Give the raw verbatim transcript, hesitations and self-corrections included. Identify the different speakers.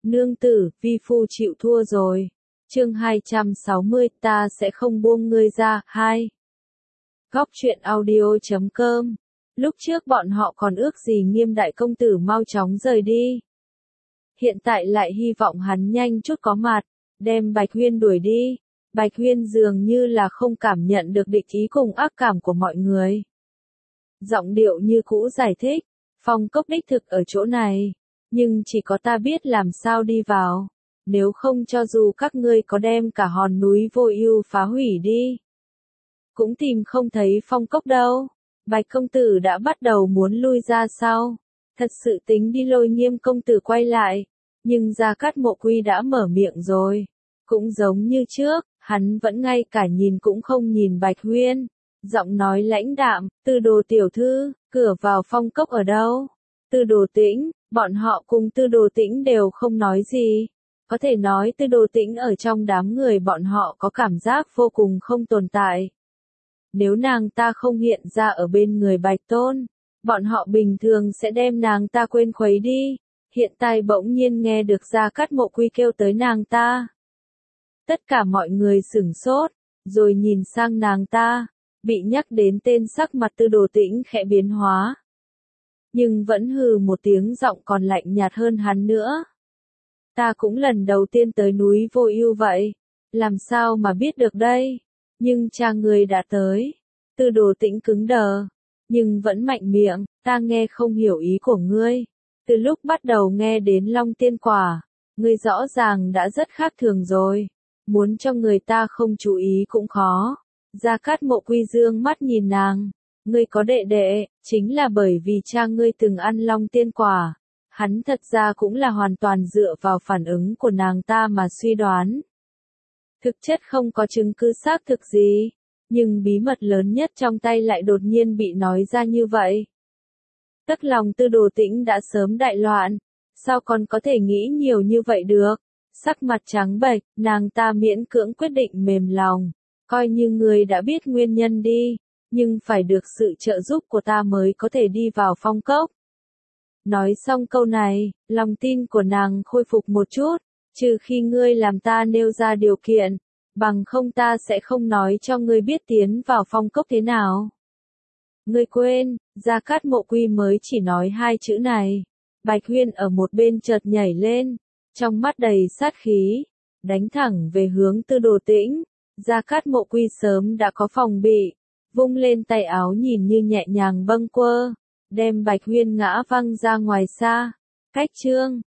Speaker 1: Nương tử, vi phu chịu thua rồi. Chương hai trăm sáu mươi, ta sẽ không buông ngươi ra. Hai. Góc truyện audio chấm com. Lúc trước bọn họ còn ước gì Nghiêm đại công tử mau chóng rời đi. Hiện tại lại hy vọng hắn nhanh chút có mặt, đem Bạch Huyên đuổi đi. Bạch Huyên dường như là không cảm nhận được địch ý cùng ác cảm của mọi người. Giọng điệu như cũ giải thích, Phong Cốc đích thực ở chỗ này, nhưng chỉ có ta biết làm sao đi vào, nếu không cho dù các ngươi có đem cả hòn núi Vô Ưu phá hủy đi, cũng tìm không thấy Phong Cốc đâu. Bạch công tử đã bắt đầu muốn lui ra sao? Thật sự tính đi lôi Nghiêm công tử quay lại, nhưng Gia Cát Mộ Quy đã mở miệng rồi, cũng giống như trước, hắn vẫn ngay cả nhìn cũng không nhìn Bạch Huyên, giọng nói lãnh đạm, Tư Đồ tiểu thư, cửa vào Phong Cốc ở đâu? Tư Đồ Tĩnh, bọn họ cùng Tư Đồ Tĩnh đều không nói gì. Có thể nói Tư Đồ Tĩnh ở trong đám người bọn họ có cảm giác vô cùng không tồn tại. Nếu nàng ta không hiện ra ở bên người Bạch Tôn, bọn họ bình thường sẽ đem nàng ta quên khuấy đi. Hiện tại bỗng nhiên nghe được Gia Cát Mộ Quy kêu tới nàng ta. Tất cả mọi người sửng sốt, rồi nhìn sang nàng ta, bị nhắc đến tên sắc mặt Tư Đồ Tĩnh khẽ biến hóa. Nhưng vẫn hừ một tiếng, giọng còn lạnh nhạt hơn hắn nữa. Ta cũng lần đầu tiên tới núi Vô Ưu vậy, làm sao mà biết được đây? Nhưng cha ngươi đã tới. Tư Đồ Tĩnh cứng đờ, nhưng vẫn mạnh miệng, ta nghe không hiểu ý của ngươi. Từ lúc bắt đầu nghe đến Long Tiên Quả, ngươi rõ ràng đã rất khác thường rồi. Muốn cho người ta không chú ý cũng khó. Gia Cát Mộ Quy dương mắt nhìn nàng. Ngươi có đệ đệ, chính là bởi vì cha ngươi từng ăn Long Tiên Quả. Hắn thật ra cũng là hoàn toàn dựa vào phản ứng của nàng ta mà suy đoán. Thực chất không có chứng cứ xác thực gì, nhưng bí mật lớn nhất trong tay lại đột nhiên bị nói ra như vậy. Tức lòng Tư Đồ Tĩnh đã sớm đại loạn, sao còn có thể nghĩ nhiều như vậy được? Sắc mặt trắng bệch, nàng ta miễn cưỡng quyết định mềm lòng, coi như ngươi đã biết nguyên nhân đi, nhưng phải được sự trợ giúp của ta mới có thể đi vào Phong Cốc. Nói xong câu này, lòng tin của nàng khôi phục một chút, trừ khi ngươi làm ta nêu ra điều kiện, bằng không ta sẽ không nói cho ngươi biết tiến vào Phong Cốc thế nào. Ngươi quên, Gia Cát Mộ Quy mới chỉ nói hai chữ này. Bạch Huyên ở một bên chợt nhảy lên, trong mắt đầy sát khí, đánh thẳng về hướng Tư Đồ Tĩnh. Gia Cát Mộ Quy sớm đã có phòng bị, vung lên tay áo nhìn như nhẹ nhàng bâng quơ, đem Bạch Huyên ngã văng ra ngoài xa. Cách chương